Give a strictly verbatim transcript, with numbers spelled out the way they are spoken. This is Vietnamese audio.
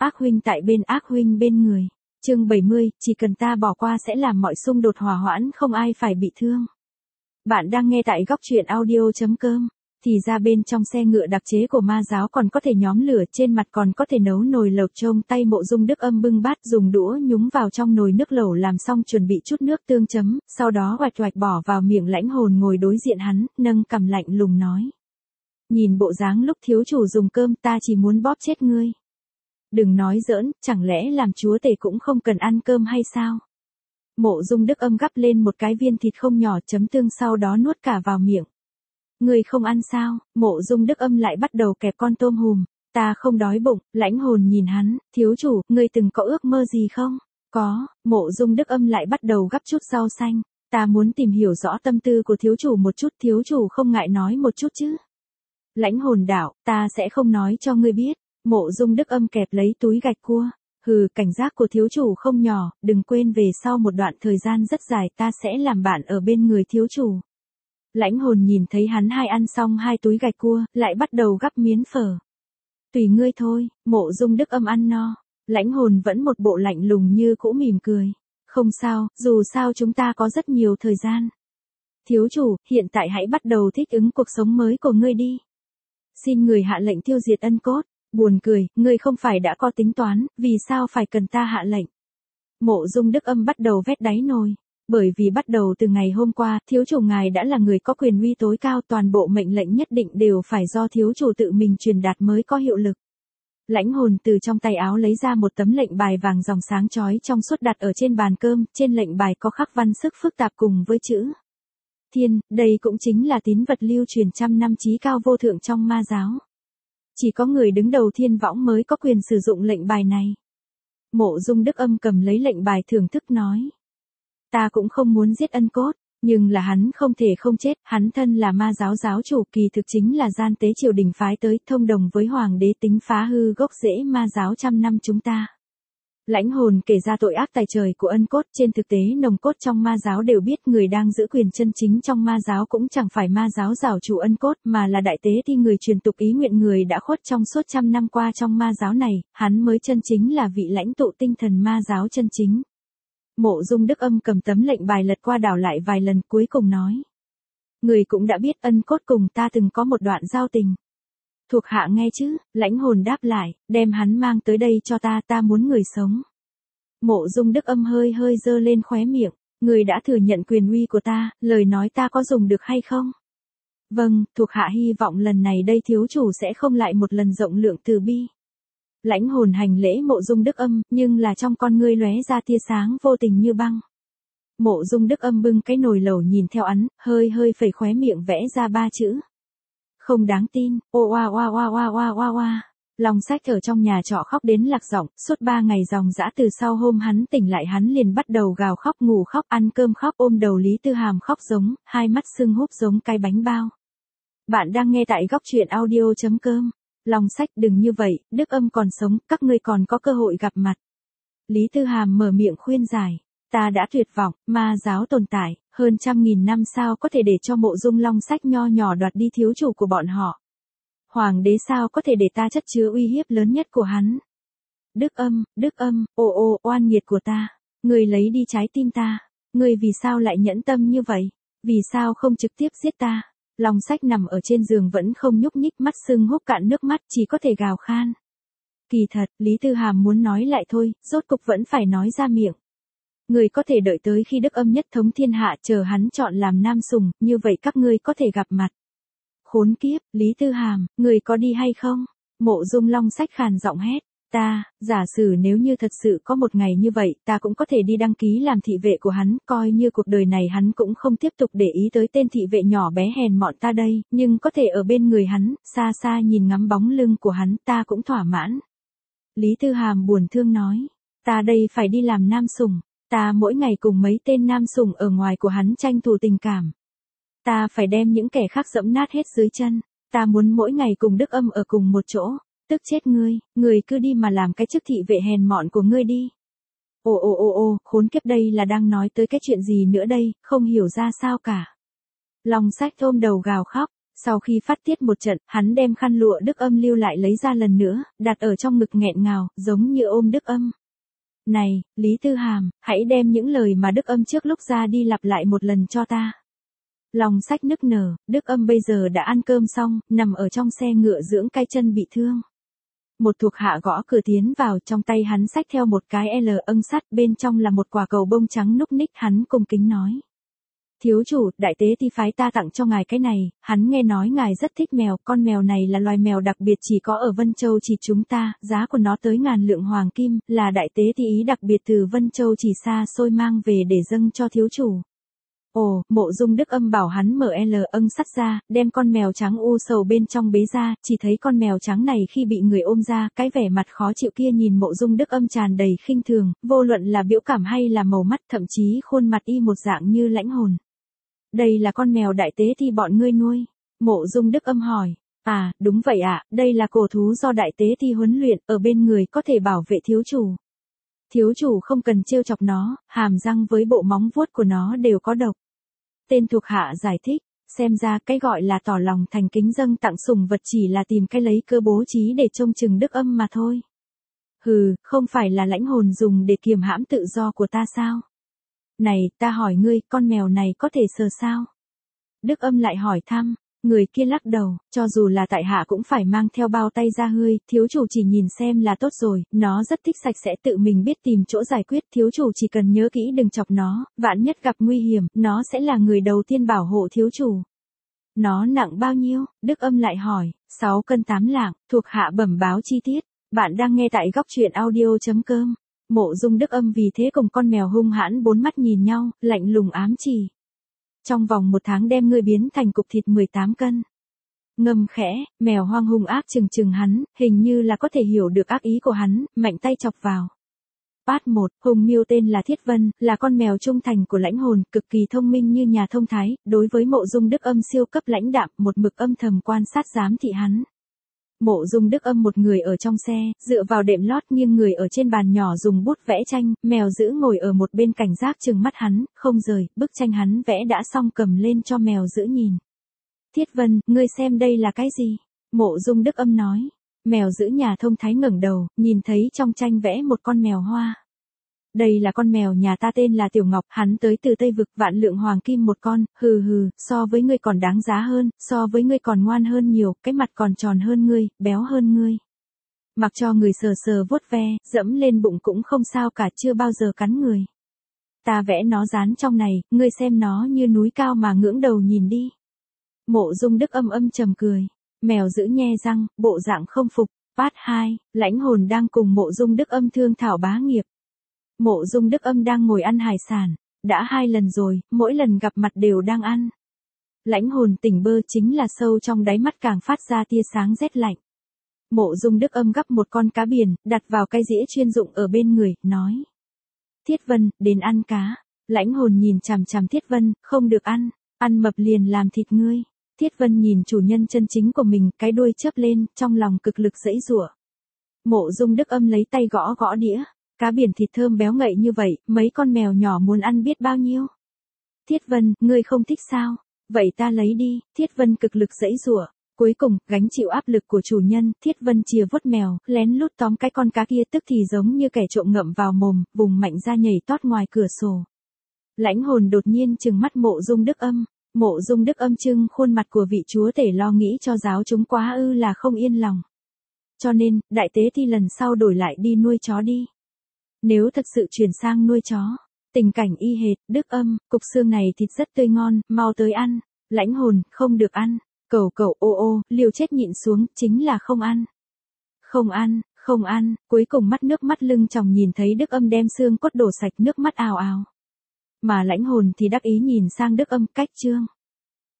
ác huynh tại bên ác huynh bên người. Chương bảy mươi, chỉ cần ta bỏ qua sẽ làm mọi xung đột hòa hoãn, không ai phải bị thương. Bạn đang nghe tại góc truyện audio chấm com. Thì ra bên trong xe ngựa đặc chế của ma giáo còn có thể nhóm lửa, trên mặt còn có thể nấu nồi lẩu. Trông tay Mộ Dung Đức Âm bưng bát dùng đũa nhúng vào trong nồi nước lẩu làm xong chuẩn bị chút nước tương chấm, sau đó oạch oạch bỏ vào miệng. Lãnh Hồn ngồi đối diện hắn, nâng cằm lạnh lùng nói. Nhìn bộ dáng lúc thiếu chủ dùng cơm ta chỉ muốn bóp chết ngươi. Đừng nói giỡn, chẳng lẽ làm chúa tể cũng không cần ăn cơm hay sao? Mộ Dung Đức Âm gắp lên một cái viên thịt không nhỏ chấm tương sau đó nuốt cả vào miệng. Ngươi không ăn sao? Mộ Dung Đức Âm lại bắt đầu kẹp con tôm hùm. Ta không đói bụng. Lãnh Hồn nhìn hắn, thiếu chủ, ngươi từng có ước mơ gì không? Có. Mộ Dung Đức Âm lại bắt đầu gắp chút rau xanh. Ta muốn tìm hiểu rõ tâm tư của thiếu chủ một chút, thiếu chủ không ngại nói một chút chứ? Lãnh Hồn đạo, ta sẽ không nói cho ngươi biết. Mộ Dung Đức Âm kẹp lấy túi gạch cua. Hừ, cảnh giác của thiếu chủ không nhỏ, đừng quên về sau một đoạn thời gian rất dài ta sẽ làm bạn ở bên người thiếu chủ. Lãnh Hồn nhìn thấy hắn hai ăn xong hai túi gạch cua, lại bắt đầu gắp miến phở. Tùy ngươi thôi. Mộ Dung Đức Âm ăn no. Lãnh Hồn vẫn một bộ lạnh lùng như cũ mỉm cười. Không sao, dù sao chúng ta có rất nhiều thời gian. Thiếu chủ, hiện tại hãy bắt đầu thích ứng cuộc sống mới của ngươi đi. Xin người hạ lệnh tiêu diệt Ân Cốt. Buồn cười, ngươi không phải đã có tính toán, vì sao phải cần ta hạ lệnh? Mộ Dung Đức Âm bắt đầu vét đáy nồi. Bởi vì bắt đầu từ ngày hôm qua, thiếu chủ ngài đã là người có quyền uy tối cao, toàn bộ mệnh lệnh nhất định đều phải do thiếu chủ tự mình truyền đạt mới có hiệu lực. Lãnh Hồn từ trong tay áo lấy ra một tấm lệnh bài vàng dòng sáng chói trong suốt đặt ở trên bàn cơm, trên lệnh bài có khắc văn sức phức tạp cùng với chữ Thiên, đây cũng chính là tín vật lưu truyền trăm năm chí cao vô thượng trong ma giáo. Chỉ có người đứng đầu Thiên Võng mới có quyền sử dụng lệnh bài này. Mộ Dung Đức Âm cầm lấy lệnh bài thưởng thức nói. Ta cũng không muốn giết Ân Cốt, nhưng là hắn không thể không chết, hắn thân là ma giáo giáo chủ, kỳ thực chính là gian tế triều đình phái tới, thông đồng với hoàng đế tính phá hư gốc rễ ma giáo trăm năm chúng ta. Lãnh Hồn kể ra tội ác tày trời của Ân Cốt, trên thực tế nồng cốt trong ma giáo đều biết người đang giữ quyền chân chính trong ma giáo cũng chẳng phải ma giáo giáo chủ Ân Cốt mà là đại tế thi, người truyền tục ý nguyện, người đã khuất trong suốt trăm năm qua trong ma giáo này, hắn mới chân chính là vị lãnh tụ tinh thần ma giáo chân chính. Mộ Dung Đức Âm cầm tấm lệnh bài lật qua đảo lại vài lần cuối cùng nói. Người cũng đã biết Ân Cốt cùng ta từng có một đoạn giao tình. Thuộc hạ nghe chứ, Lãnh Hồn đáp lại, đem hắn mang tới đây cho ta, ta muốn người sống. Mộ Dung Đức Âm hơi hơi dơ lên khóe miệng, người đã thừa nhận quyền uy của ta, lời nói ta có dùng được hay không? Vâng, thuộc hạ hy vọng lần này đây thiếu chủ sẽ không lại một lần rộng lượng từ bi. Lãnh Hồn hành lễ Mộ Dung Đức Âm, nhưng là trong con ngươi lóe ra tia sáng vô tình như băng. Mộ Dung Đức Âm bưng cái nồi lẩu nhìn theo hắn, hơi hơi phẩy khóe miệng vẽ ra ba chữ. Không đáng tin. Ô oa oa oa oa oa oa oa. Long Sách ở trong nhà trọ khóc đến lạc giọng, suốt ba ngày dòng dã, từ sau hôm hắn tỉnh lại hắn liền bắt đầu gào khóc, ngủ khóc, ăn cơm khóc, ôm đầu Lý Tư Hàm khóc giống, hai mắt sưng húp giống cái bánh bao. Bạn đang nghe tại góc truyện audio chấm com. Long Sách, đừng như vậy, Đức Âm còn sống, các ngươi còn có cơ hội gặp mặt. Lý Tư Hàm mở miệng khuyên giải. Ta đã tuyệt vọng, ma giáo tồn tại, hơn trăm nghìn năm sao có thể để cho Mộ Dung Long Sách nho nhỏ đoạt đi thiếu chủ của bọn họ. Hoàng đế sao có thể để ta chất chứa uy hiếp lớn nhất của hắn. Đức Âm, Đức Âm, ô ô, oan nghiệt của ta, ngươi lấy đi trái tim ta, ngươi vì sao lại nhẫn tâm như vậy, vì sao không trực tiếp giết ta. Long Sách nằm ở trên giường vẫn không nhúc nhích, mắt sưng húp cạn nước mắt, chỉ có thể gào khan. Kỳ thật, Lý Tư Hàm muốn nói lại thôi, rốt cục vẫn phải nói ra miệng. Người có thể đợi tới khi Đức Âm nhất thống thiên hạ, chờ hắn chọn làm nam sùng, như vậy các ngươi có thể gặp mặt. Khốn kiếp, Lý Tư Hàm, người có đi hay không? Mộ Dung Long Sách khàn giọng hét. Ta, giả sử nếu như thật sự có một ngày như vậy, ta cũng có thể đi đăng ký làm thị vệ của hắn, coi như cuộc đời này hắn cũng không tiếp tục để ý tới tên thị vệ nhỏ bé hèn mọn ta đây, nhưng có thể ở bên người hắn, xa xa nhìn ngắm bóng lưng của hắn, ta cũng thỏa mãn. Lý Tư Hàm buồn thương nói. Ta đây phải đi làm nam sùng. Ta mỗi ngày cùng mấy tên nam sùng ở ngoài của hắn tranh thủ tình cảm. Ta phải đem những kẻ khác dẫm nát hết dưới chân. Ta muốn mỗi ngày cùng Đức Âm ở cùng một chỗ. Tức chết ngươi, ngươi cứ đi mà làm cái chức thị vệ hèn mọn của ngươi đi. Ồ ồ ồ ồ, khốn kiếp, đây là đang nói tới cái chuyện gì nữa đây, không hiểu ra sao cả. Long Sách ôm đầu gào khóc, Sau khi phát tiết một trận, hắn đem khăn lụa Đức Âm lưu lại lấy ra lần nữa, đặt ở trong ngực nghẹn ngào, giống như ôm Đức Âm. Này, Lý Tư Hàm, hãy đem những lời mà Đức Âm trước lúc ra đi lặp lại một lần cho ta. Lòng sách nức nở, Đức Âm bây giờ đã ăn cơm xong, nằm ở trong xe ngựa dưỡng cái chân bị thương. Một thuộc hạ gõ cửa tiến vào, trong tay hắn xách theo một cái L âng sắt, bên trong là một quả cầu bông trắng núc ních, hắn cung kính nói. Thiếu chủ, đại tế ti phái ta tặng cho ngài cái này, hắn nghe nói ngài rất thích mèo, con mèo này là loài mèo đặc biệt chỉ có ở Vân Châu chỉ chúng ta, giá của nó tới ngàn lượng hoàng kim, là đại tế ti ý đặc biệt từ Vân Châu chỉ xa xôi mang về để dâng cho thiếu chủ. Ồ, Mộ Dung Đức Âm bảo hắn mở L âng sắt ra, đem con mèo trắng u sầu bên trong bế ra, chỉ thấy con mèo trắng này khi bị người ôm ra, cái vẻ mặt khó chịu kia nhìn Mộ Dung Đức Âm tràn đầy khinh thường, vô luận là biểu cảm hay là màu mắt, thậm chí khuôn mặt y một dạng như lãnh hồn. Đây là con mèo đại tế thì bọn ngươi nuôi. Mộ Dung Đức Âm hỏi. À, đúng vậy ạ, đây là cổ thú do đại tế thi huấn luyện, ở bên người có thể bảo vệ thiếu chủ. Thiếu chủ không cần trêu chọc nó, hàm răng với bộ móng vuốt của nó đều có độc. Tên thuộc hạ giải thích, xem ra cái gọi là tỏ lòng thành kính dâng tặng sủng vật chỉ là tìm cái lấy cơ bố trí để trông chừng Đức Âm mà thôi. Hừ, không phải là lãnh hồn dùng để kiềm hãm tự do của ta sao? Này, ta hỏi ngươi, con mèo này có thể sờ sao? Đức Âm lại hỏi thăm, người kia lắc đầu, cho dù là tại hạ cũng phải mang theo bao tay ra hơi, thiếu chủ chỉ nhìn xem là tốt rồi, nó rất thích sạch sẽ tự mình biết tìm chỗ giải quyết, thiếu chủ chỉ cần nhớ kỹ đừng chọc nó, vạn nhất gặp nguy hiểm, nó sẽ là người đầu tiên bảo hộ thiếu chủ. Nó nặng bao nhiêu? Đức Âm lại hỏi, sáu cân tám lạng, thuộc hạ bẩm báo chi tiết, bạn đang nghe tại góc truyện audio chấm com. Mộ Dung Đức Âm vì thế cùng con mèo hung hãn bốn mắt nhìn nhau, lạnh lùng ám chỉ. Trong vòng một tháng đem ngươi biến thành cục thịt mười tám cân. Ngâm khẽ, mèo hoang hung ác chừng chừng hắn, hình như là có thể hiểu được ác ý của hắn, mạnh tay chọc vào. Part một, Hùng Miêu tên là Thiết Vân, là con mèo trung thành của lãnh hồn, cực kỳ thông minh như nhà thông thái, đối với Mộ Dung Đức Âm siêu cấp lãnh đạm, một mực âm thầm quan sát giám thị hắn. Mộ Dung Đức Âm một người ở trong xe, dựa vào đệm lót nghiêng người ở trên bàn nhỏ dùng bút vẽ tranh, mèo giữ ngồi ở một bên cảnh giác trừng mắt hắn, không rời, bức tranh hắn vẽ đã xong cầm lên cho mèo giữ nhìn. Thiết Vân, ngươi xem đây là cái gì? Mộ Dung Đức Âm nói. Mèo giữ nhà thông thái ngẩng đầu, nhìn thấy trong tranh vẽ một con mèo hoa. Đây là con mèo nhà ta tên là Tiểu Ngọc, hắn tới từ Tây Vực, vạn lượng hoàng kim một con, hừ hừ, so với ngươi còn đáng giá hơn, so với ngươi còn ngoan hơn nhiều, cái mặt còn tròn hơn ngươi, béo hơn ngươi. Mặc cho người sờ sờ vuốt ve, dẫm lên bụng cũng không sao cả, chưa bao giờ cắn người. Ta vẽ nó dán trong này, ngươi xem nó như núi cao mà ngưỡng đầu nhìn đi. Mộ Dung Đức Âm âm trầm cười, mèo giữ nhe răng, bộ dạng không phục. Part hai, lãnh hồn đang cùng Mộ Dung Đức Âm thương thảo bá nghiệp. Mộ Dung Đức Âm đang ngồi ăn hải sản, đã hai lần rồi, mỗi lần gặp mặt đều đang ăn. Lãnh hồn tỉnh bơ chính là sâu trong đáy mắt càng phát ra tia sáng rét lạnh. Mộ Dung Đức Âm gắp một con cá biển, đặt vào cái dĩa chuyên dụng ở bên người, nói. Thiết Vân, đến ăn cá. Lãnh hồn nhìn chằm chằm Thiết Vân, không được ăn, ăn mập liền làm thịt ngươi. Thiết Vân nhìn chủ nhân chân chính của mình, cái đuôi chớp lên, trong lòng cực lực giãy giụa. Mộ Dung Đức Âm lấy tay gõ gõ đĩa. Cá biển thịt thơm béo ngậy như vậy, mấy con mèo nhỏ muốn ăn biết bao nhiêu. Thiết Vân, ngươi không thích sao? Vậy ta lấy đi. Thiết Vân cực lực giãy giụa. Cuối cùng, gánh chịu áp lực của chủ nhân, Thiết Vân chìa vuốt mèo, lén lút tóm cái con cá kia, tức thì giống như kẻ trộm ngậm vào mồm, vùng mạnh ra nhảy tót ngoài cửa sổ. Lãnh hồn đột nhiên trừng mắt Mộ Dung Đức Âm. Mộ Dung Đức Âm trưng khuôn mặt của vị chúa tể lo nghĩ cho giáo chúng quá ư là không yên lòng. Cho nên, đại tế thi lần sau đổi lại đi nuôi chó đi. Nếu thật sự chuyển sang nuôi chó, tình cảnh y hệt. Đức Âm, cục xương này thịt rất tươi ngon, mau tới ăn. Lãnh hồn, không được ăn. Cẩu cẩu ô ô, liều chết nhịn xuống, chính là không ăn. Không ăn, không ăn, cuối cùng mắt nước mắt lưng tròng nhìn thấy Đức Âm đem xương cốt đổ sạch, nước mắt ào ào. Mà lãnh hồn thì đắc ý nhìn sang Đức Âm, cách chương.